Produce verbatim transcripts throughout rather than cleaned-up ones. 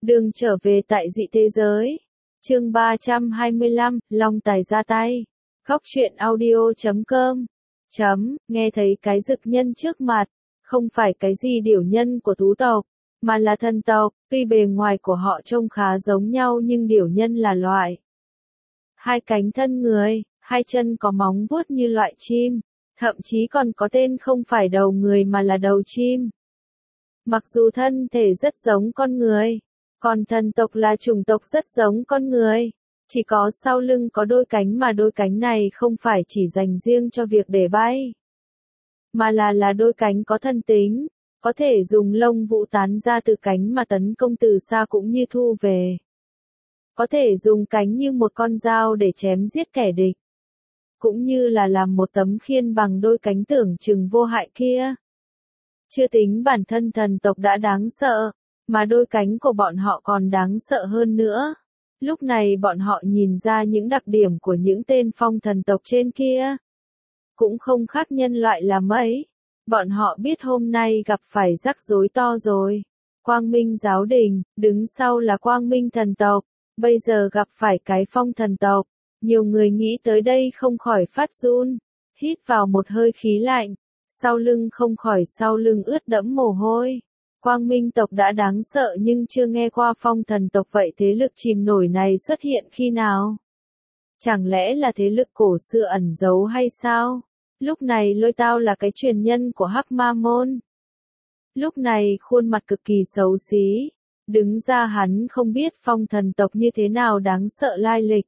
Đường trở về tại dị thế giới. Chương ba trăm hai mươi lăm, Long Tài ra tay. Góc truyện audio chấm com. Chấm, nghe thấy cái dực nhân trước mặt, không phải cái gì điểu nhân của thú tộc, mà là thần tộc, tuy bề ngoài của họ trông khá giống nhau nhưng điểu nhân là loại. Hai cánh thân người, hai chân có móng vuốt như loại chim, thậm chí còn có tên không phải đầu người mà là đầu chim. Mặc dù thân thể rất giống con người, còn thần tộc là chủng tộc rất giống con người, chỉ có sau lưng có đôi cánh mà đôi cánh này không phải chỉ dành riêng cho việc để bay, mà là là đôi cánh có thân tính, có thể dùng lông vũ tán ra từ cánh mà tấn công từ xa cũng như thu về. Có thể dùng cánh như một con dao để chém giết kẻ địch, cũng như là làm một tấm khiên bằng đôi cánh tưởng chừng vô hại kia. Chưa tính bản thân thần tộc đã đáng sợ, mà đôi cánh của bọn họ còn đáng sợ hơn nữa. Lúc này bọn họ nhìn ra những đặc điểm của những tên phong thần tộc trên kia. Cũng không khác nhân loại là mấy. Bọn họ biết hôm nay gặp phải rắc rối to rồi. Quang Minh giáo đình, đứng sau là Quang Minh thần tộc. Bây giờ gặp phải cái phong thần tộc. Nhiều người nghĩ tới đây không khỏi phát run. Hít vào một hơi khí lạnh. Sau lưng không khỏi sau lưng ướt đẫm mồ hôi. Quang Minh tộc đã đáng sợ nhưng chưa nghe qua phong thần tộc, vậy thế lực chìm nổi này xuất hiện khi nào? Chẳng lẽ là thế lực cổ xưa ẩn giấu hay sao? Lúc này Lôi Tao là cái truyền nhân của Hắc Ma Môn. Lúc này khuôn mặt cực kỳ xấu xí. Đứng ra hắn không biết phong thần tộc như thế nào đáng sợ lai lịch.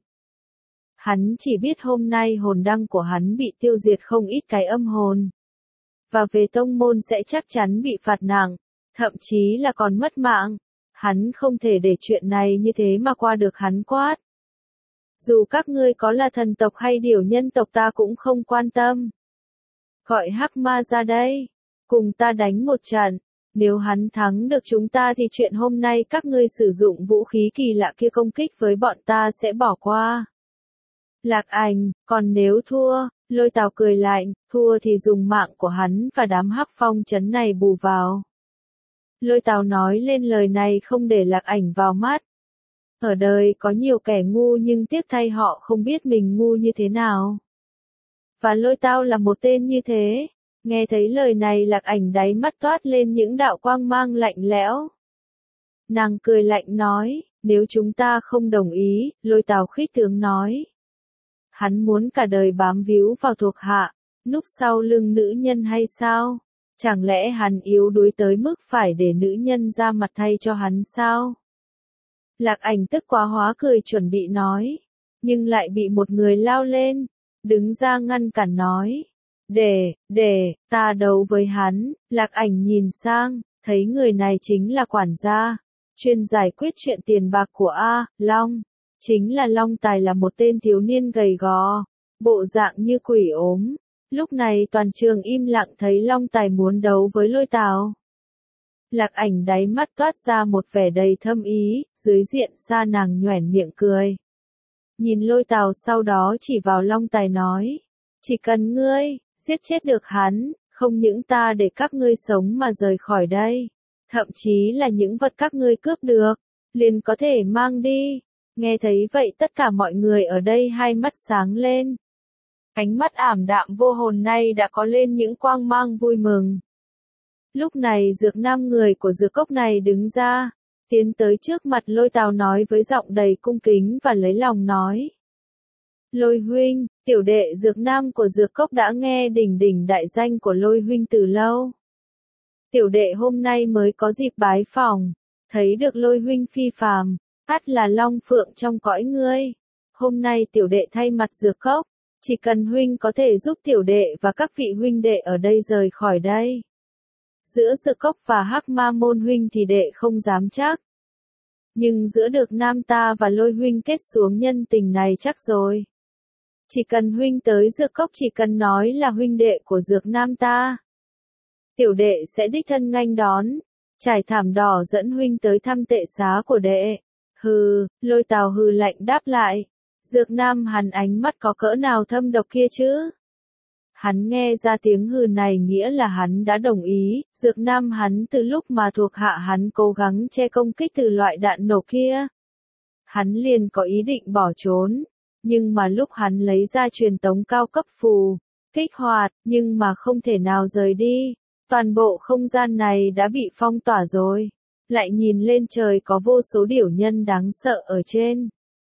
Hắn chỉ biết hôm nay hồn đăng của hắn bị tiêu diệt không ít cái âm hồn. Và về tông môn sẽ chắc chắn bị phạt nặng. Thậm chí là còn mất mạng. Hắn không thể để chuyện này như thế mà qua được hắn quát. Dù các ngươi có là thần tộc hay điểu nhân tộc ta cũng không quan tâm. Gọi Hắc Ma ra đây. Cùng ta đánh một trận. Nếu hắn thắng được chúng ta thì chuyện hôm nay các ngươi sử dụng vũ khí kỳ lạ kia công kích với bọn ta sẽ bỏ qua. Lạc Ảnh, còn nếu thua, Lôi Tào cười lạnh, thua thì dùng mạng của hắn và đám Hắc Phong trấn này bù vào. Lôi Tào nói lên lời này không để Lạc Ảnh vào mắt. Ở đời có nhiều kẻ ngu nhưng tiếc thay họ không biết mình ngu như thế nào. Và Lôi Tào là một tên như thế. Nghe thấy lời này Lạc Ảnh đáy mắt toát lên những đạo quang mang lạnh lẽo. Nàng cười lạnh nói, nếu chúng ta không đồng ý, Lôi Tào khích tướng nói. Hắn muốn cả đời bám víu vào thuộc hạ, núp sau lưng nữ nhân hay sao? Chẳng lẽ hắn yếu đuối tới mức phải để nữ nhân ra mặt thay cho hắn sao? Lạc Ảnh tức quá hóa cười chuẩn bị nói, nhưng lại bị một người lao lên, đứng ra ngăn cản nói. Để, để, ta đấu với hắn. Lạc Ảnh nhìn sang, thấy người này chính là quản gia, chuyên giải quyết chuyện tiền bạc của A, Long. Chính là Long Tài, là một tên thiếu niên gầy gò, bộ dạng như quỷ ốm. Lúc này toàn trường im lặng thấy Long Tài muốn đấu với Lôi Tào. Lạc Ảnh đáy mắt toát ra một vẻ đầy thâm ý, dưới diện xa nàng nhoẻn miệng cười. Nhìn Lôi Tào sau đó chỉ vào Long Tài nói, chỉ cần ngươi giết chết được hắn, không những ta để các ngươi sống mà rời khỏi đây, thậm chí là những vật các ngươi cướp được, liền có thể mang đi. Nghe thấy vậy tất cả mọi người ở đây hai mắt sáng lên. Ánh mắt ảm đạm vô hồn nay đã có lên những quang mang vui mừng. Lúc này Dược Nam, người của Dược Cốc này đứng ra, tiến tới trước mặt Lôi Tào nói với giọng đầy cung kính và lấy lòng nói. Lôi huynh, tiểu đệ Dược Nam của Dược Cốc đã nghe đỉnh đỉnh đại danh của Lôi huynh từ lâu. Tiểu đệ hôm nay mới có dịp bái phỏng, thấy được Lôi huynh phi phàm, ắt là long phượng trong cõi ngươi. Hôm nay tiểu đệ thay mặt Dược Cốc, chỉ cần huynh có thể giúp tiểu đệ và các vị huynh đệ ở đây rời khỏi đây. Giữa Dược Cốc và Hắc Ma Môn huynh thì đệ không dám chắc. Nhưng giữa được Nam ta và Lôi huynh kết xuống nhân tình này chắc rồi. Chỉ cần huynh tới Dược Cốc, chỉ cần nói là huynh đệ của Dược Nam ta, tiểu đệ sẽ đích thân nghênh đón, trải thảm đỏ dẫn huynh tới thăm tệ xá của đệ. Hừ, Lôi Tào hừ lạnh đáp lại. Dược Nam hắn ánh mắt có cỡ nào thâm độc kia chứ? Hắn nghe ra tiếng hừ này nghĩa là hắn đã đồng ý, Dược Nam hắn từ lúc mà thuộc hạ hắn cố gắng che công kích từ loại đạn nổ kia. Hắn liền có ý định bỏ trốn, nhưng mà lúc hắn lấy ra truyền tống cao cấp phù, kích hoạt, nhưng mà không thể nào rời đi, toàn bộ không gian này đã bị phong tỏa rồi. Lại nhìn lên trời có vô số điểu nhân đáng sợ ở trên.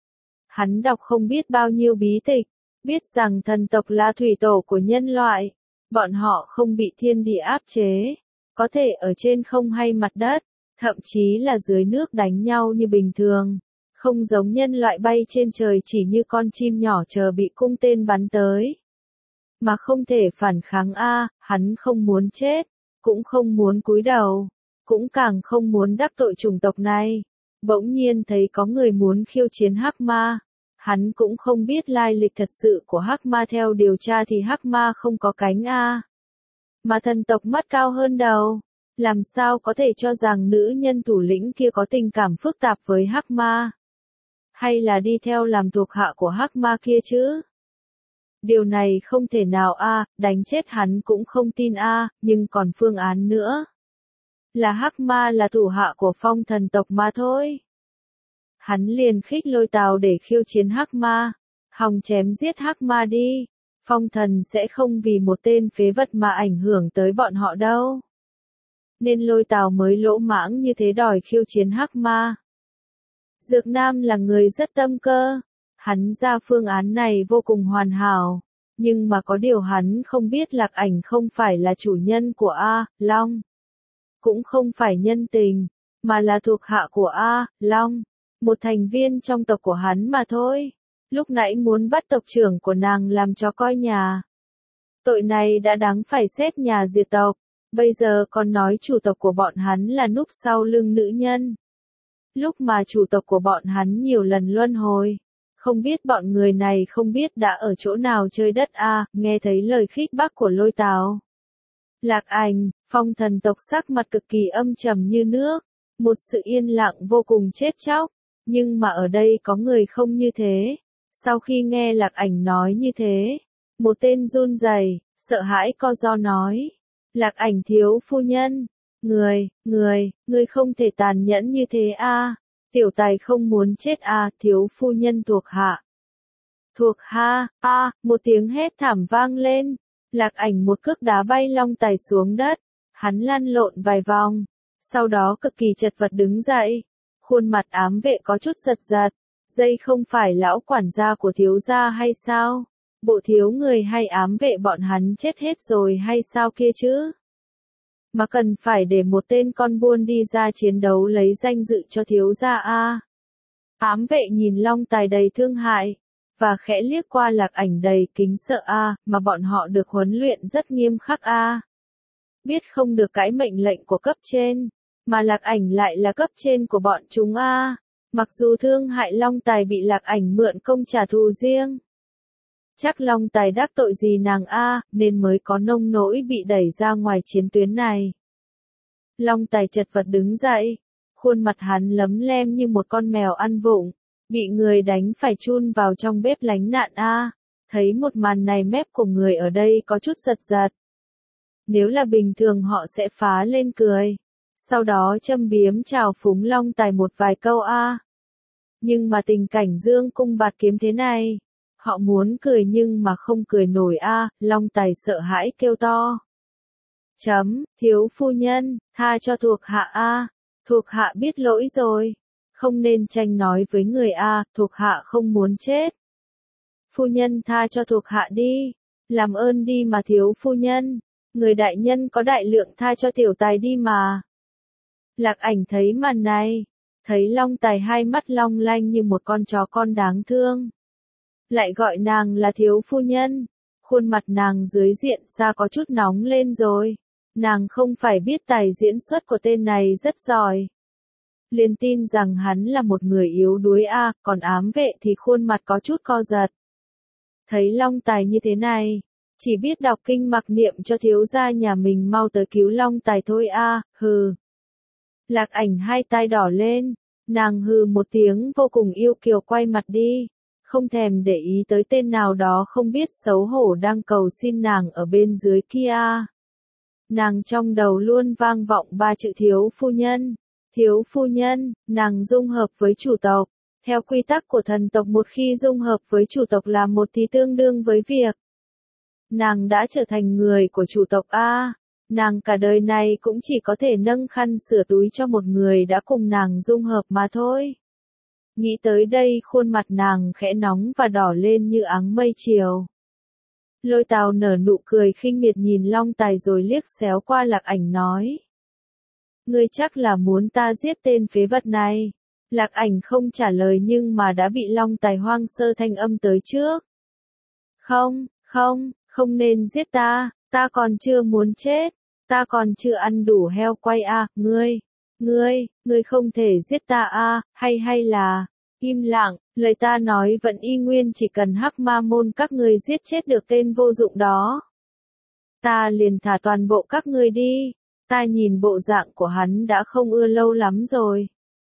Hắn đọc không biết bao nhiêu bí tịch, biết rằng thần tộc là thủy tổ của nhân loại, bọn họ không bị thiên địa áp chế, có thể ở trên không hay mặt đất, thậm chí là dưới nước đánh nhau như bình thường, không giống nhân loại bay trên trời chỉ như con chim nhỏ chờ bị cung tên bắn tới. Mà không thể phản kháng a, hắn không muốn chết, cũng không muốn cúi đầu, cũng càng không muốn đắc tội chủng tộc này. Bỗng nhiên thấy có người muốn khiêu chiến Hắc Ma. Hắn cũng không biết lai lịch thật sự của Hắc Ma, theo điều tra thì Hắc Ma không có cánh a. Mà thần tộc mắt cao hơn đầu, làm sao có thể cho rằng nữ nhân thủ lĩnh kia có tình cảm phức tạp với Hắc Ma? Hay là đi theo làm thuộc hạ của Hắc Ma kia chứ? Điều này không thể nào a, đánh chết hắn cũng không tin a, nhưng còn phương án nữa. Là Hắc Ma là thủ hạ của phong thần tộc mà thôi. Hắn liền khích lôi Tào để khiêu chiến Hắc Ma, hòng chém giết Hắc Ma đi, phong thần sẽ không vì một tên phế vật mà ảnh hưởng tới bọn họ đâu. Nên lôi Tào mới lỗ mãng như thế đòi khiêu chiến Hắc Ma. Dược Nam là người rất tâm cơ, hắn ra phương án này vô cùng hoàn hảo, nhưng mà có điều hắn không biết Lạc Ảnh không phải là chủ nhân của A Long, cũng không phải nhân tình, mà là thuộc hạ của A Long, một thành viên trong tộc của hắn mà thôi. Lúc nãy muốn bắt tộc trưởng của nàng làm chó coi nhà. Tội này đã đáng phải xét nhà diệt tộc, bây giờ còn nói chủ tộc của bọn hắn là núp sau lưng nữ nhân. Lúc mà chủ tộc của bọn hắn nhiều lần luân hồi, không biết bọn người này không biết đã ở chỗ nào chơi đất a, à, nghe thấy lời khích bác của lôi Tào. Lạc Ảnh, phong thần tộc sắc mặt cực kỳ âm trầm như nước, một sự yên lặng vô cùng chết chóc, nhưng mà ở đây có người không như thế. Sau khi nghe Lạc Ảnh nói như thế, một tên run rẩy, sợ hãi co ro nói, Lạc Ảnh thiếu phu nhân, người, người, người không thể tàn nhẫn như thế a, à. Tiểu tài không muốn chết a, à, thiếu phu nhân thuộc hạ. Thuộc ha, a, à, một tiếng hét thảm vang lên, Lạc Ảnh một cước đá bay Long Tài xuống đất, hắn lăn lộn vài vòng, sau đó cực kỳ chật vật đứng dậy, khuôn mặt ám vệ có chút giật giật, dây không phải lão quản gia của thiếu gia hay sao? Bộ thiếu người hay ám vệ bọn hắn chết hết rồi hay sao kia chứ? Mà cần phải để một tên con buôn đi ra chiến đấu lấy danh dự cho thiếu gia a. Ám vệ nhìn Long Tài đầy thương hại, và khẽ liếc qua Lạc Ảnh đầy kính sợ a, mà bọn họ được huấn luyện rất nghiêm khắc a. Biết không được cãi mệnh lệnh của cấp trên, mà Lạc Ảnh lại là cấp trên của bọn chúng a. Mặc dù thương hại Long Tài bị Lạc Ảnh mượn công trả thù riêng. Chắc Long Tài đắc tội gì nàng a, nên mới có nông nỗi bị đẩy ra ngoài chiến tuyến này. Long Tài chật vật đứng dậy, khuôn mặt hắn lấm lem như một con mèo ăn vụng, bị người đánh phải chun vào trong bếp lánh nạn a. Thấy một màn này mép của người ở đây có chút giật giật. Nếu là bình thường họ sẽ phá lên cười, sau đó châm biếm chào phúng Long Tài một vài câu a. Nhưng mà tình cảnh dương cung bạt kiếm thế này, họ muốn cười nhưng mà không cười nổi a, Long Tài sợ hãi kêu to. Chấm, thiếu phu nhân, tha cho thuộc hạ a, thuộc hạ biết lỗi rồi, không nên tranh nói với người a, thuộc hạ không muốn chết. Phu nhân tha cho thuộc hạ đi, làm ơn đi mà thiếu phu nhân, người đại nhân có đại lượng tha cho tiểu tài đi mà. Lạc Ảnh thấy màn này, thấy Long Tài hai mắt long lanh như một con chó con đáng thương. Lại gọi nàng là thiếu phu nhân, khuôn mặt nàng dưới diện xa có chút nóng lên rồi, nàng không phải biết tài diễn xuất của tên này rất giỏi. Liền tin rằng hắn là một người yếu đuối a, à, còn ám vệ thì khuôn mặt có chút co giật. Thấy Long Tài như thế này, chỉ biết đọc kinh mặc niệm cho thiếu gia nhà mình mau tới cứu Long Tài thôi a, à, hừ. Lạc Ảnh hai tai đỏ lên, nàng hừ một tiếng vô cùng yêu kiều quay mặt đi, không thèm để ý tới tên nào đó không biết xấu hổ đang cầu xin nàng ở bên dưới kia. Nàng trong đầu luôn vang vọng ba chữ thiếu phu nhân. Thiếu phu nhân, nàng dung hợp với chủ tộc. Theo quy tắc của thần tộc, một khi dung hợp với chủ tộc là một thì tương đương với việc nàng đã trở thành người của chủ tộc a. Nàng cả đời này cũng chỉ có thể nâng khăn sửa túi cho một người đã cùng nàng dung hợp mà thôi. Nghĩ tới đây khuôn mặt nàng khẽ nóng và đỏ lên như áng mây chiều. Lôi Tào nở nụ cười khinh miệt nhìn Long Tài rồi liếc xéo qua Lạc Ảnh nói. Ngươi chắc là muốn ta giết tên phế vật này. Lạc Ảnh không trả lời nhưng mà đã bị Long Tài hoang sơ thanh âm tới trước. Không, không, không nên giết ta, ta còn chưa muốn chết, ta còn chưa ăn đủ heo quay a, à, ngươi, ngươi, ngươi không thể giết ta a, à, hay hay là, im lặng, lời ta nói vẫn y nguyên, chỉ cần Hắc Ma môn các ngươi giết chết được tên vô dụng đó. Ta liền thả toàn bộ các ngươi đi, ta nhìn bộ dạng của hắn đã không ưa lâu lắm rồi.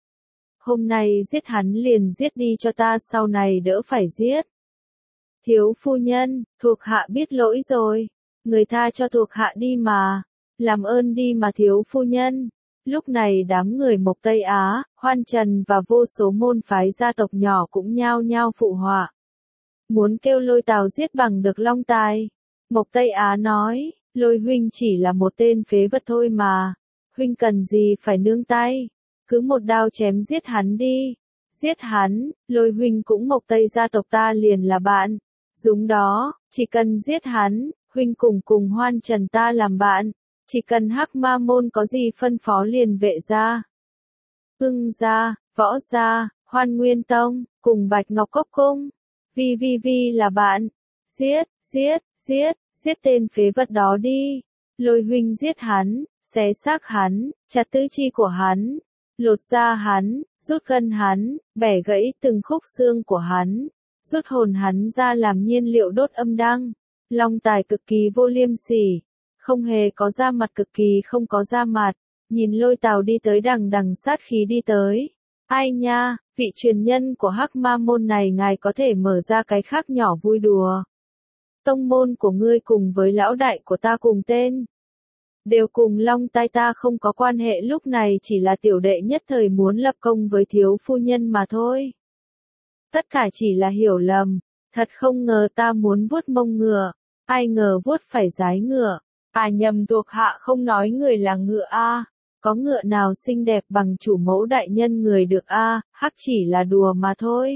Hôm nay giết hắn liền giết đi cho ta sau này đỡ phải giết. Thiếu phu nhân, thuộc hạ biết lỗi rồi, người tha cho thuộc hạ đi mà, làm ơn đi mà thiếu phu nhân. Lúc này đám người Mộc Tây Á, Hoan Trần và vô số môn phái gia tộc nhỏ cũng nhao nhao phụ họa. Muốn kêu Lôi Tào giết bằng được Long Tài. Mộc Tây Á nói, Lôi huynh chỉ là một tên phế vật thôi mà, huynh cần gì phải nương tay, cứ một đao chém giết hắn đi. Giết hắn, Lôi huynh cũng Mộc Tây gia tộc ta liền là bạn. Đúng đó, chỉ cần giết hắn, huynh cùng cùng Hoan Trần ta làm bạn. Chỉ cần Hắc Ma môn có gì phân phó liền Vệ gia, Ưng gia, Võ gia, Hoan Nguyên tông, cùng Bạch Ngọc Cốc cung. Vi vi vi là bạn. Giết, giết, giết, giết tên phế vật đó đi. Lôi huynh giết hắn, xé xác hắn, chặt tứ chi của hắn, lột da hắn, rút gân hắn, bẻ gãy từng khúc xương của hắn, rút hồn hắn ra làm nhiên liệu đốt âm đăng. Long Tài cực kỳ vô liêm sỉ, không hề có da mặt, cực kỳ không có da mặt, nhìn Lôi Tào đi tới đằng đằng sát khí đi tới. Ai nha, vị truyền nhân của Hắc Ma môn này, ngài có thể mở ra cái khác nhỏ vui đùa. Tông môn của ngươi cùng với lão đại của ta cùng tên, đều cùng Long Tai ta không có quan hệ, lúc này chỉ là tiểu đệ nhất thời muốn lập công với thiếu phu nhân mà thôi. Tất cả chỉ là hiểu lầm, thật không ngờ ta muốn vuốt mông ngựa, ai ngờ vuốt phải dái ngựa. À nhầm, thuộc hạ không nói người là ngựa a, à. Có ngựa nào xinh đẹp bằng chủ mẫu đại nhân người được a, à, hắc chỉ là đùa mà thôi.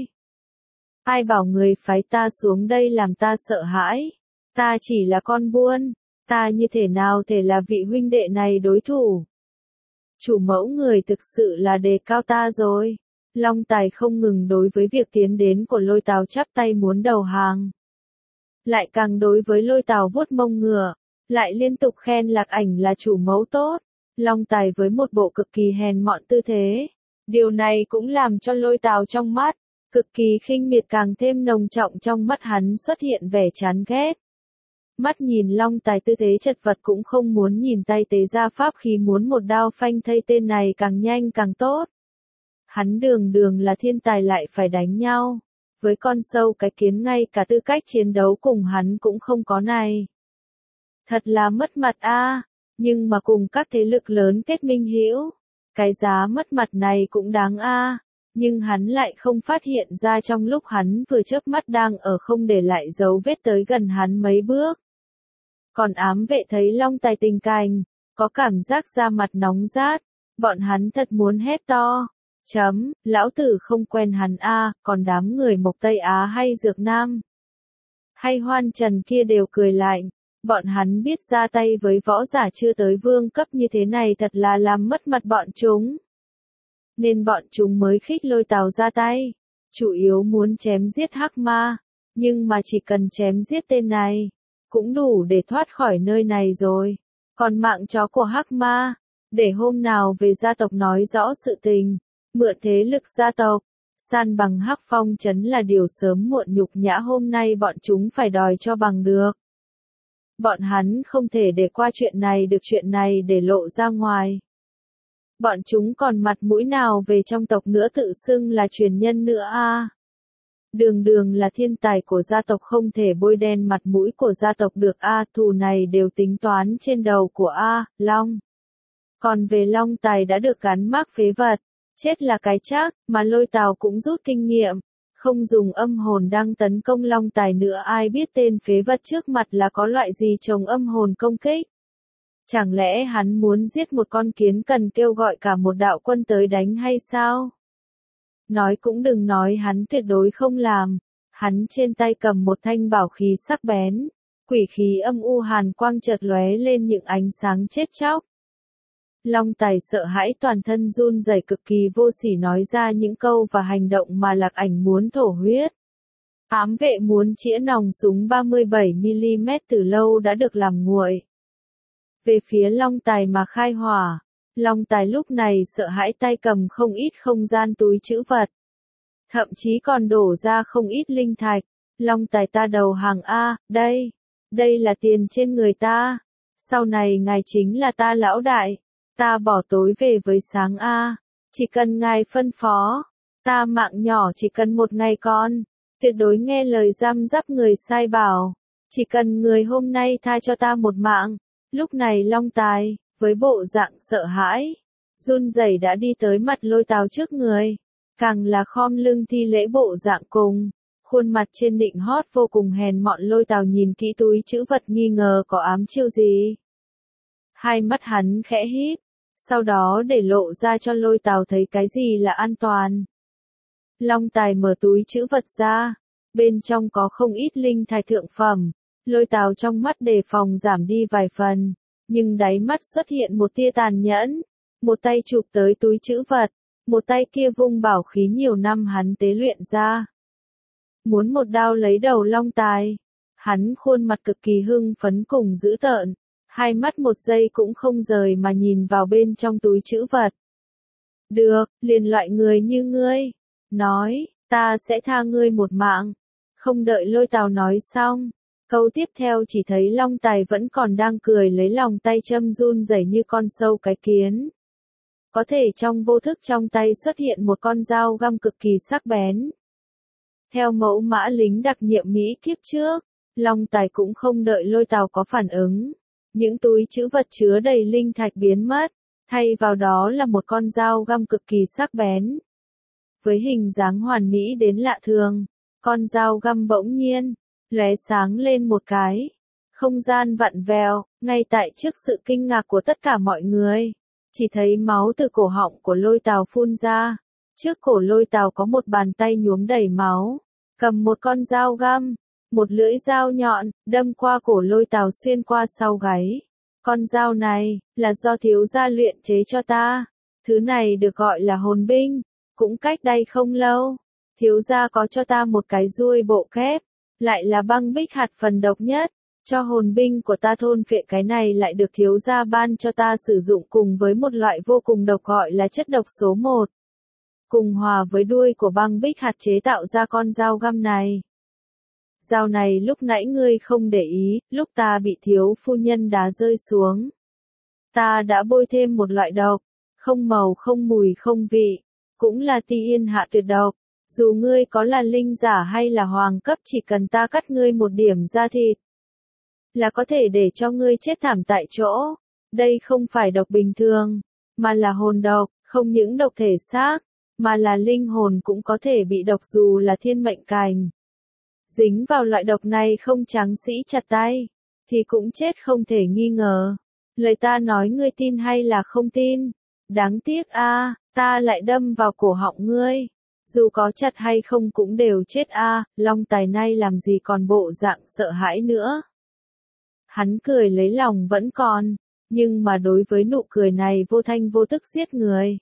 Ai bảo người phái ta xuống đây làm ta sợ hãi, ta chỉ là con buôn, ta như thế nào thể là vị huynh đệ này đối thủ. Chủ mẫu người thực sự là đề cao ta rồi. Long Tài không ngừng đối với việc tiến đến của Lôi Tào chắp tay muốn đầu hàng. Lại càng đối với Lôi Tào vuốt mông ngựa, lại liên tục khen Lạc Ảnh là chủ mẫu tốt. Long Tài với một bộ cực kỳ hèn mọn tư thế. Điều này cũng làm cho Lôi Tào trong mắt, cực kỳ khinh miệt càng thêm nồng trọng, trong mắt hắn xuất hiện vẻ chán ghét. Mắt nhìn Long Tài tư thế chật vật cũng không muốn nhìn, tay tế ra pháp khí muốn một đao phanh thây tên này càng nhanh càng tốt. Hắn đường đường là thiên tài lại phải đánh nhau với con sâu cái kiến, ngay cả tư cách chiến đấu cùng hắn cũng không có này. Thật là mất mặt a, à, nhưng mà cùng các thế lực lớn kết minh hữu, cái giá mất mặt này cũng đáng a, à, nhưng hắn lại không phát hiện ra trong lúc hắn vừa chớp mắt đang ở không để lại dấu vết tới gần hắn mấy bước. Còn ám vệ thấy Long Tài tình cảnh, có cảm giác da mặt nóng rát, bọn hắn thật muốn hét to. Chấm, lão tử không quen hắn a, à, còn đám người Mộc Tây Á hay Dược Nam, hay Hoan Trần kia đều cười lạnh. Bọn hắn biết ra tay với võ giả chưa tới vương cấp như thế này thật là làm mất mặt bọn chúng. Nên bọn chúng mới khích Lôi Tào ra tay. Chủ yếu muốn chém giết Hắc Ma. Nhưng mà chỉ cần chém giết tên này, cũng đủ để thoát khỏi nơi này rồi. Còn mạng chó của Hắc Ma, để hôm nào về gia tộc nói rõ sự tình. Mượn thế lực gia tộc, san bằng Hắc Phong trấn là điều sớm muộn nhục nhã hôm nay bọn chúng phải đòi cho bằng được. Bọn hắn không thể để qua chuyện này được, chuyện này để lộ ra ngoài. Bọn chúng còn mặt mũi nào về trong tộc nữa tự xưng là truyền nhân nữa a? À? Đường đường là thiên tài của gia tộc không thể bôi đen mặt mũi của gia tộc được a, thù này đều tính toán trên đầu của A, Long. Còn về Long Tài đã được gắn mác phế vật, chết là cái chắc, mà Lôi Tào cũng rút kinh nghiệm, không dùng âm hồn đang tấn công Long Tài nữa, ai biết tên phế vật trước mặt là có loại gì trồng âm hồn công kích. Chẳng lẽ hắn muốn giết một con kiến cần kêu gọi cả một đạo quân tới đánh hay sao? Nói cũng đừng nói, hắn tuyệt đối không làm. Hắn trên tay cầm một thanh bảo khí sắc bén, quỷ khí âm u hàn quang chợt lóe lên những ánh sáng chết chóc. Long Tài sợ hãi toàn thân run rẩy, cực kỳ vô sỉ nói ra những câu và hành động mà Lạc Ảnh muốn thổ huyết. Ám vệ muốn chĩa nòng súng ba mươi bảy mi li mét từ lâu đã được làm nguội. Về phía Long Tài mà khai hỏa, Long Tài lúc này sợ hãi, tay cầm không ít không gian túi trữ vật. Thậm chí còn đổ ra không ít linh thạch. Long Tài, ta đầu hàng a, đây, đây là tiền trên người ta. Sau này ngài chính là ta lão đại. Ta bỏ tối về với sáng a, chỉ cần ngài phân phó. Ta mạng nhỏ chỉ cần một ngày con, tuyệt đối nghe lời giam giáp người sai bảo. Chỉ cần người hôm nay tha cho ta một mạng. Lúc này Long Tài, với bộ dạng sợ hãi, run rẩy đã đi tới mặt Lôi Tào trước người, càng là khom lưng thi lễ bộ dạng cùng, khuôn mặt trên nịnh hót vô cùng hèn mọn. Lôi Tào nhìn kỹ túi trữ vật nghi ngờ có ám chiêu gì. Hai mắt hắn khẽ híp, sau đó để lộ ra cho Lôi Tào thấy cái gì là an toàn. Long Tài mở túi trữ vật ra, bên trong có không ít linh thạch thượng phẩm. Lôi Tào trong mắt đề phòng giảm đi vài phần, nhưng đáy mắt xuất hiện một tia tàn nhẫn. Một tay chụp tới túi trữ vật, một tay kia vung bảo khí nhiều năm hắn tế luyện ra. Muốn một đao lấy đầu Long Tài. Hắn khuôn mặt cực kỳ hưng phấn cùng dữ tợn, hai mắt một giây cũng không rời mà nhìn vào bên trong túi trữ vật. Được, liền loại người như ngươi. Nói, ta sẽ tha ngươi một mạng. Không đợi Lôi Tào nói xong. Câu tiếp theo chỉ thấy Long Tài vẫn còn đang cười lấy lòng, tay châm run rẩy như con sâu cái kiến. Có thể trong vô thức trong tay xuất hiện một con dao găm cực kỳ sắc bén. Theo mẫu mã lính đặc nhiệm Mỹ kiếp trước, Long Tài cũng không đợi Lôi Tào có phản ứng. Những túi trữ vật chứa đầy linh thạch biến mất, thay vào đó là một con dao găm cực kỳ sắc bén. Với hình dáng hoàn mỹ đến lạ thường, con dao găm bỗng nhiên lóe sáng lên một cái. Không gian vặn vẹo, ngay tại trước sự kinh ngạc của tất cả mọi người. Chỉ thấy máu từ cổ họng của Lôi Tào phun ra. Trước cổ Lôi Tào có một bàn tay nhuốm đầy máu, cầm một con dao găm, một lưỡi dao nhọn, đâm qua cổ Lôi Tào xuyên qua sau gáy. Con dao này, là do thiếu gia luyện chế cho ta. Thứ này được gọi là hồn binh. Cũng cách đây không lâu, thiếu gia có cho ta một cái ruồi bộ kép. Lại là băng bích hạt phần độc nhất, cho hồn binh của ta thôn phệ, cái này lại được thiếu gia ban cho ta sử dụng cùng với một loại vô cùng độc gọi là chất độc số một. Cùng hòa với đuôi của băng bích hạt chế tạo ra con dao găm này. Dao này lúc nãy ngươi không để ý, lúc ta bị thiếu phu nhân đá rơi xuống. Ta đã bôi thêm một loại độc, không màu không mùi không vị, cũng là ti yên hạ tuyệt độc. Dù ngươi có là linh giả hay là hoàng cấp, chỉ cần ta cắt ngươi một điểm da thịt, là có thể để cho ngươi chết thảm tại chỗ. Đây không phải độc bình thường, mà là hồn độc, không những độc thể xác, mà là linh hồn cũng có thể bị độc dù là thiên mệnh cành. Dính vào loại độc này không tráng sĩ chặt tay, thì cũng chết không thể nghi ngờ. Lời ta nói ngươi tin hay là không tin? Đáng tiếc a, ta lại đâm vào cổ họng ngươi. Dù có chặt hay không cũng đều chết a. À, Long Tài nay làm gì còn bộ dạng sợ hãi nữa. Hắn cười lấy lòng vẫn còn, nhưng mà đối với nụ cười này vô thanh vô tức giết người.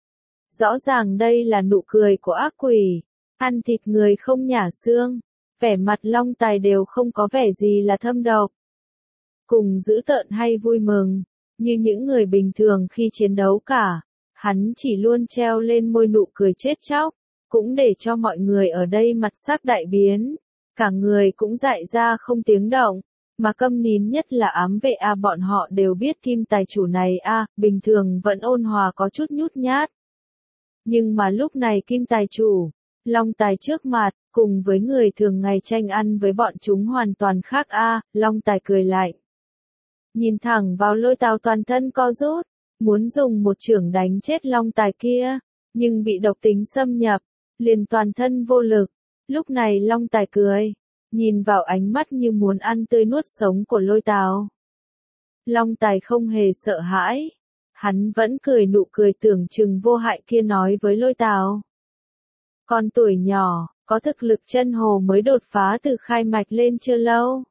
Rõ ràng đây là nụ cười của ác quỷ, ăn thịt người không nhả xương. Vẻ mặt Long Tài đều không có vẻ gì là thâm độc, cùng dữ tợn hay vui mừng, như những người bình thường khi chiến đấu cả. Hắn chỉ luôn treo lên môi nụ cười chết chóc, cũng để cho mọi người ở đây mặt sắc đại biến, cả người cũng dại ra không tiếng động, mà câm nín nhất là ám vệ a, bọn họ đều biết Kim tài chủ này a, bình thường vẫn ôn hòa có chút nhút nhát. Nhưng mà lúc này Kim tài chủ, Long tài trước mặt, cùng với người thường ngày tranh ăn với bọn chúng hoàn toàn khác a. Long tài cười lạnh. Nhìn thẳng vào Lôi Tào toàn thân co rút, muốn dùng một chưởng đánh chết Long tài kia, nhưng bị độc tính xâm nhập, liền toàn thân vô lực. Lúc này Long tài cười, nhìn vào ánh mắt như muốn ăn tươi nuốt sống của Lôi Tào. Long tài không hề sợ hãi, hắn vẫn cười nụ cười tưởng chừng vô hại kia nói với Lôi Tào. Con tuổi nhỏ, có thực lực chân hồ mới đột phá từ khai mạch lên chưa lâu.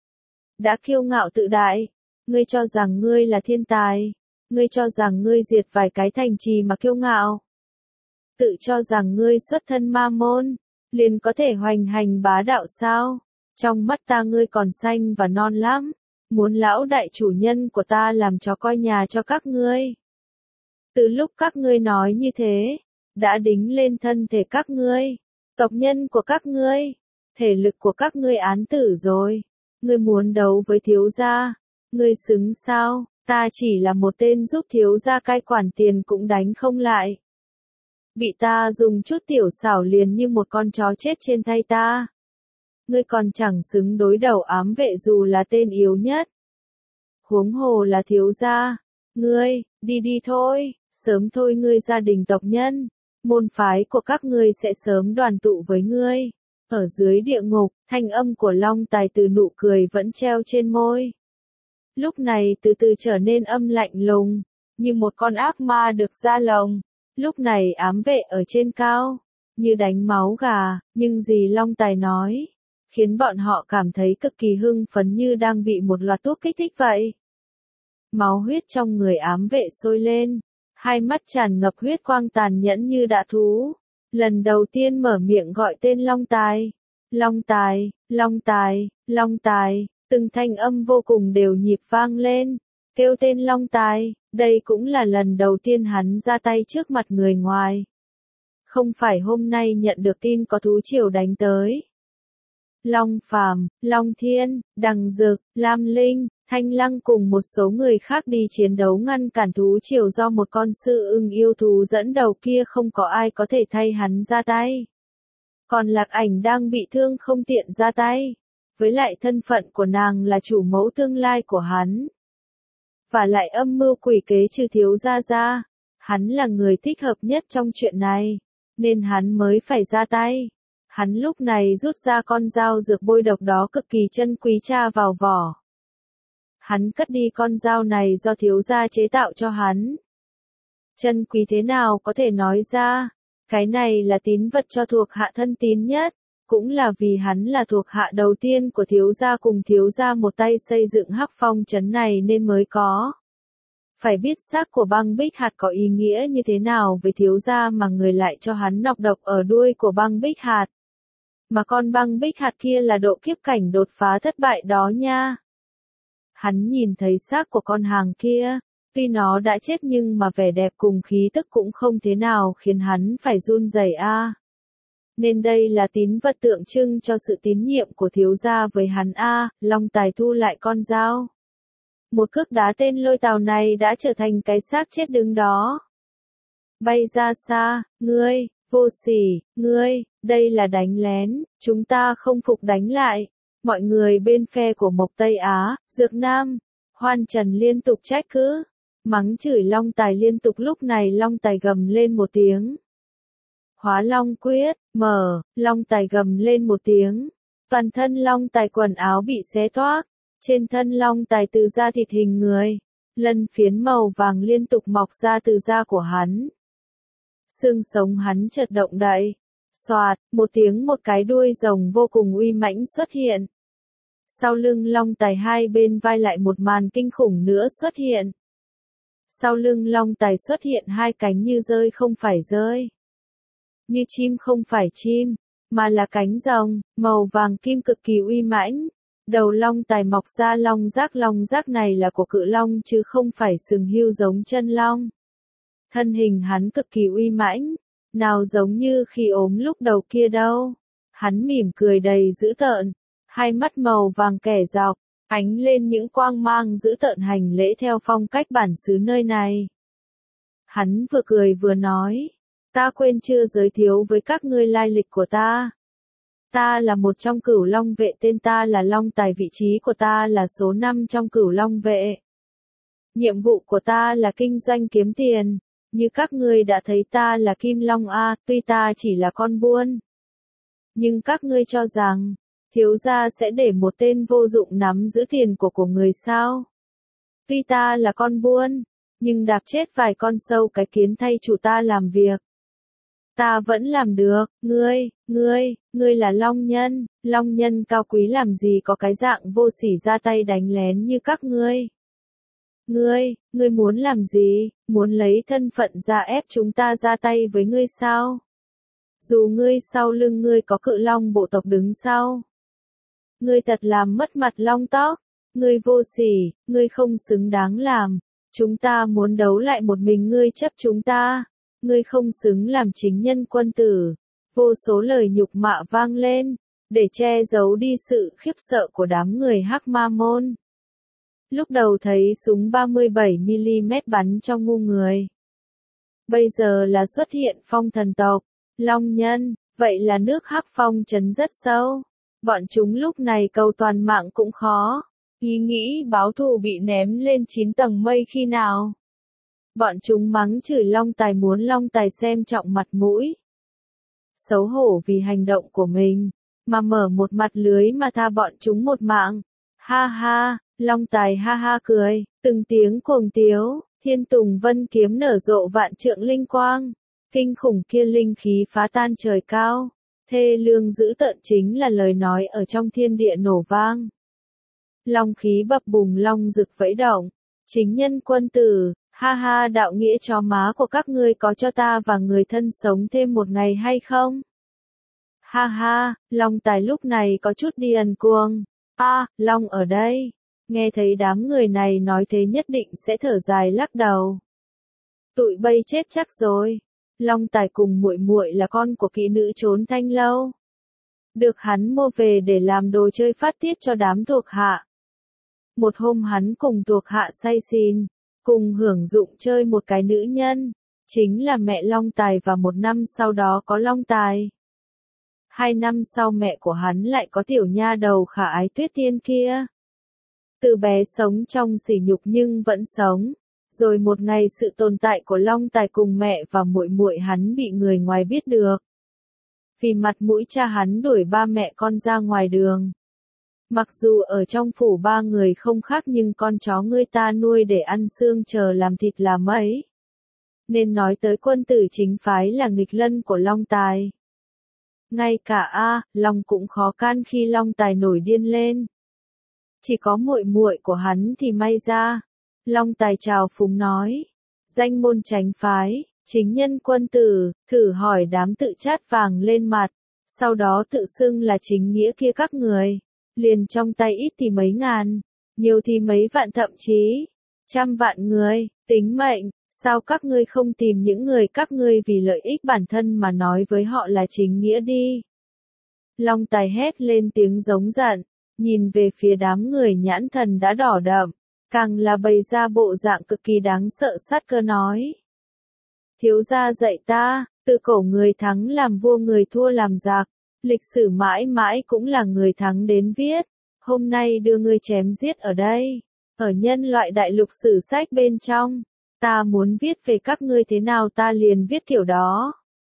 Đã kiêu ngạo tự đại, ngươi cho rằng ngươi là thiên tài, ngươi cho rằng ngươi diệt vài cái thành trì mà kiêu ngạo. Tự cho rằng ngươi xuất thân ma môn, liền có thể hoành hành bá đạo sao? Trong mắt ta ngươi còn xanh và non lắm, muốn lão đại chủ nhân của ta làm chó coi nhà cho các ngươi. Từ lúc các ngươi nói như thế, đã đính lên thân thể các ngươi, tộc nhân của các ngươi, thể lực của các ngươi án tử rồi. Ngươi muốn đấu với thiếu gia, ngươi xứng sao? Ta chỉ là một tên giúp thiếu gia cai quản tiền cũng đánh không lại. Bị ta dùng chút tiểu xảo liền như một con chó chết trên tay ta. Ngươi còn chẳng xứng đối đầu ám vệ dù là tên yếu nhất. Huống hồ là thiếu gia. Ngươi, đi đi thôi, sớm thôi ngươi gia đình tộc nhân. Môn phái của các ngươi sẽ sớm đoàn tụ với ngươi. Ở dưới địa ngục, thanh âm của Long tài từ nụ cười vẫn treo trên môi. Lúc này từ từ trở nên âm lạnh lùng, như một con ác ma được ra lồng. Lúc này ám vệ ở trên cao, như đánh máu gà, nhưng gì Long tài nói, khiến bọn họ cảm thấy cực kỳ hưng phấn như đang bị một loạt thuốc kích thích vậy. Máu huyết trong người ám vệ sôi lên, hai mắt tràn ngập huyết quang tàn nhẫn như dã thú. Lần đầu tiên mở miệng gọi tên Long tài. Long tài, Long tài, Long tài, từng thanh âm vô cùng đều nhịp vang lên. Kêu tên Long tài, đây cũng là lần đầu tiên hắn ra tay trước mặt người ngoài. Không phải hôm nay nhận được tin có thú triều đánh tới. Long Phàm, Long Thiên, Đằng Dực, Lam Linh, Thanh Lăng cùng một số người khác đi chiến đấu ngăn cản thú triều do một con sư ưng yêu thú dẫn đầu kia, không có ai có thể thay hắn ra tay. Còn Lạc Ảnh đang bị thương không tiện ra tay. Với lại thân phận của nàng là chủ mẫu tương lai của hắn. Và lại âm mưu quỷ kế trừ thiếu gia ra. Hắn là người thích hợp nhất trong chuyện này, nên hắn mới phải ra tay. Hắn lúc này rút ra con dao dược bôi độc đó cực kỳ chân quý tra vào vỏ. Hắn cất đi con dao này do thiếu gia chế tạo cho hắn. Chân quý thế nào có thể nói ra, cái này là tín vật cho thuộc hạ thân tín nhất, cũng là vì hắn là thuộc hạ đầu tiên của thiếu gia cùng thiếu gia một tay xây dựng Hắc Phong trấn này nên mới có. Phải biết xác của băng bích hạt có ý nghĩa như thế nào với thiếu gia mà người lại cho hắn nọc độc ở đuôi của băng bích hạt. Mà con băng bích hạt kia là độ kiếp cảnh đột phá thất bại đó nha. Hắn nhìn thấy xác của con hàng kia, tuy nó đã chết nhưng mà vẻ đẹp cùng khí tức cũng không thế nào khiến hắn phải run rẩy a. Nên đây là tín vật tượng trưng cho sự tín nhiệm của thiếu gia với hắn a. Long tài thu lại con dao. Một cước đá tên Lôi Tào này đã trở thành cái xác chết đứng đó. Bay ra xa, ngươi, vô sỉ, ngươi, đây là đánh lén, chúng ta không phục đánh lại. Mọi người bên phe của Mộc Tây Á, Dược Nam, Hoan Trần liên tục trách cứ, mắng chửi Long tài liên tục. Lúc này Long tài gầm lên một tiếng. Hóa Long quyết, mở, Long tài gầm lên một tiếng. Toàn thân Long tài quần áo bị xé toác, trên thân Long tài từ da thịt hình người, lân phiến màu vàng liên tục mọc ra từ da của hắn. Xương sống hắn chợt động đậy, xoạt, một tiếng một cái đuôi rồng vô cùng uy mãnh xuất hiện. Sau lưng Long tài hai bên vai lại một màn kinh khủng nữa xuất hiện. Sau lưng Long tài xuất hiện hai cánh như rơi không phải rơi, như chim không phải chim, mà là cánh rồng, màu vàng kim cực kỳ uy mãnh. Đầu Long tài mọc ra long giác, long giác này là của cự long chứ không phải sừng hươu giống chân long. Thân hình hắn cực kỳ uy mãnh, nào giống như khi ốm lúc đầu kia đâu. Hắn mỉm cười đầy dữ tợn, hai mắt màu vàng kẻ dọc, ánh lên những quang mang dữ tợn hành lễ theo phong cách bản xứ nơi này. Hắn vừa cười vừa nói, Ta quên chưa giới thiệu với các ngươi lai lịch của ta. Ta là một trong Cửu Long vệ, tên ta là Long Tài, vị trí của ta là số năm trong Cửu Long vệ. Nhiệm vụ của ta là kinh doanh kiếm tiền, như các ngươi đã thấy ta là Kim Long A, tuy ta chỉ là con buôn. Nhưng các ngươi cho rằng, thiếu gia sẽ để một tên vô dụng nắm giữ tiền của của người sao? Tuy ta là con buôn, nhưng đạp chết vài con sâu cái kiến thay chủ ta làm việc. Ta vẫn làm được, ngươi, ngươi, ngươi là Long Nhân, Long Nhân cao quý làm gì có cái dạng vô sỉ ra tay đánh lén như các ngươi. Ngươi, ngươi muốn làm gì, muốn lấy thân phận ra ép chúng ta ra tay với ngươi sao? Dù ngươi sau lưng ngươi có cự long bộ tộc đứng sau. Ngươi thật làm mất mặt long tóc, ngươi vô sỉ, ngươi không xứng đáng làm. Chúng ta muốn đấu lại một mình ngươi chấp chúng ta. Ngươi không xứng làm chính nhân quân tử. Vô số lời nhục mạ vang lên, để che giấu đi sự khiếp sợ của đám người Hắc Ma Môn. Lúc đầu thấy súng ba mươi bảy mi li mét bắn trong ngu người. Bây giờ là xuất hiện phong thần tộc, Long Nhân, vậy là nước Hắc Phong trấn rất sâu. Bọn chúng lúc này cầu toàn mạng cũng khó. Ý nghĩ báo thù bị ném lên chín tầng mây khi nào. Bọn chúng mắng chửi Long Tài, muốn Long Tài xem trọng mặt mũi. Xấu hổ vì hành động của mình, mà mở một mặt lưới mà tha bọn chúng một mạng. Ha ha, Long Tài ha ha cười, từng tiếng cuồng tiếu, Thiên Tùng Vân kiếm nở rộ vạn trượng linh quang. Kinh khủng kia linh khí phá tan trời cao. Thê lương dữ tợn chính là lời nói ở trong thiên địa nổ vang. Long khí bập bùng, long rực vẫy động. Chính nhân quân tử, ha ha, đạo nghĩa chó má của các ngươi có cho ta và người thân sống thêm một ngày hay không? Ha ha, Long Tài lúc này có chút điên cuồng. A, à, Long ở đây. Nghe thấy đám người này nói thế nhất định sẽ thở dài lắc đầu. Tụi bây chết chắc rồi. Long Tài cùng muội muội là con của kỹ nữ trốn thanh lâu. Được hắn mua về để làm đồ chơi phát tiết cho đám thuộc hạ. Một hôm hắn cùng thuộc hạ say xỉn, cùng hưởng dụng chơi một cái nữ nhân, chính là mẹ Long Tài, và một năm sau đó có Long Tài. Hai năm sau mẹ của hắn lại có tiểu nha đầu khả ái Tuyết Tiên kia. Từ bé sống trong sỉ nhục nhưng vẫn sống. Rồi một ngày sự tồn tại của Long Tài cùng mẹ và muội muội hắn bị người ngoài biết được. Vì mặt mũi cha hắn đuổi ba mẹ con ra ngoài đường. Mặc dù ở trong phủ ba người không khác nhưng con chó người ta nuôi để ăn xương chờ làm thịt là mấy. Nên nói tới quân tử chính phái là nghịch lân của Long Tài. Ngay cả A, Long cũng khó can khi Long Tài nổi điên lên. Chỉ có muội muội của hắn thì may ra. Long Tài chào phúng nói. Danh môn tránh phái, chính nhân quân tử, thử hỏi đám tự chát vàng lên mặt. Sau đó tự xưng là chính nghĩa kia các người. Liền trong tay ít thì mấy ngàn, nhiều thì mấy vạn, thậm chí trăm vạn người, tính mệnh. Sao các ngươi không tìm những người các ngươi vì lợi ích bản thân mà nói với họ là chính nghĩa đi? Long Tài hét lên tiếng giống giận, nhìn về phía đám người nhãn thần đã đỏ đậm, càng là bày ra bộ dạng cực kỳ đáng sợ, sát cơ nói. Thiếu gia dạy ta, từ cổ người thắng làm vua, người thua làm giặc, lịch sử mãi mãi cũng là người thắng đến viết, hôm nay đưa ngươi chém giết ở đây, ở nhân loại đại lục sử sách bên trong. Ta muốn viết về các ngươi thế nào ta liền viết kiểu đó.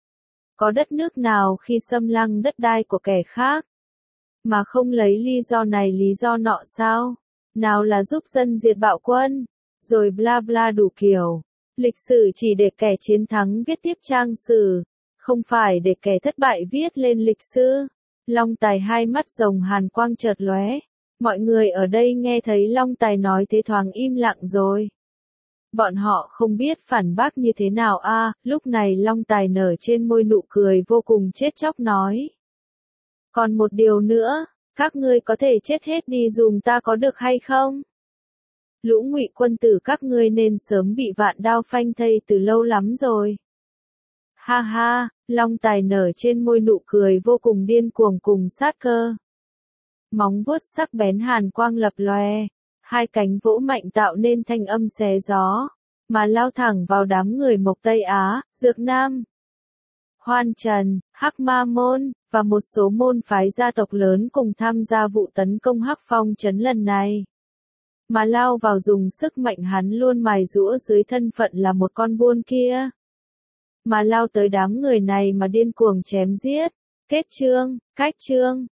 Có đất nước nào khi xâm lăng đất đai của kẻ khác, mà không lấy lý do này lý do nọ sao? Nào là giúp dân diệt bạo quân, rồi bla bla đủ kiểu. Lịch sử chỉ để kẻ chiến thắng viết tiếp trang sử, không phải để kẻ thất bại viết lên lịch sử. Long Tài hai mắt rồng hàn quang chợt lóe. Mọi người ở đây nghe thấy Long Tài nói thế thoáng im lặng rồi. Bọn họ không biết phản bác như thế nào a. À, lúc này Long Tài nở trên môi nụ cười vô cùng chết chóc nói. Còn một điều nữa, các ngươi có thể chết hết đi dùm ta có được hay không? Lũ Ngụy quân tử các ngươi nên sớm bị vạn đao phanh thây từ lâu lắm rồi. Ha ha, Long Tài nở trên môi nụ cười vô cùng điên cuồng cùng sát cơ. Móng vuốt sắc bén hàn quang lập lòe. Hai cánh vỗ mạnh tạo nên thanh âm xé gió, mà lao thẳng vào đám người Mộc Tây Á, Dược Nam. Khoan Trần, Hắc Ma Môn, và một số môn phái gia tộc lớn cùng tham gia vụ tấn công Hắc Phong trấn lần này. Mà lao vào dùng sức mạnh hắn luôn mài giũa dưới thân phận là một con buôn kia. Mà lao tới đám người này mà điên cuồng chém giết. Kết chương, cách chương.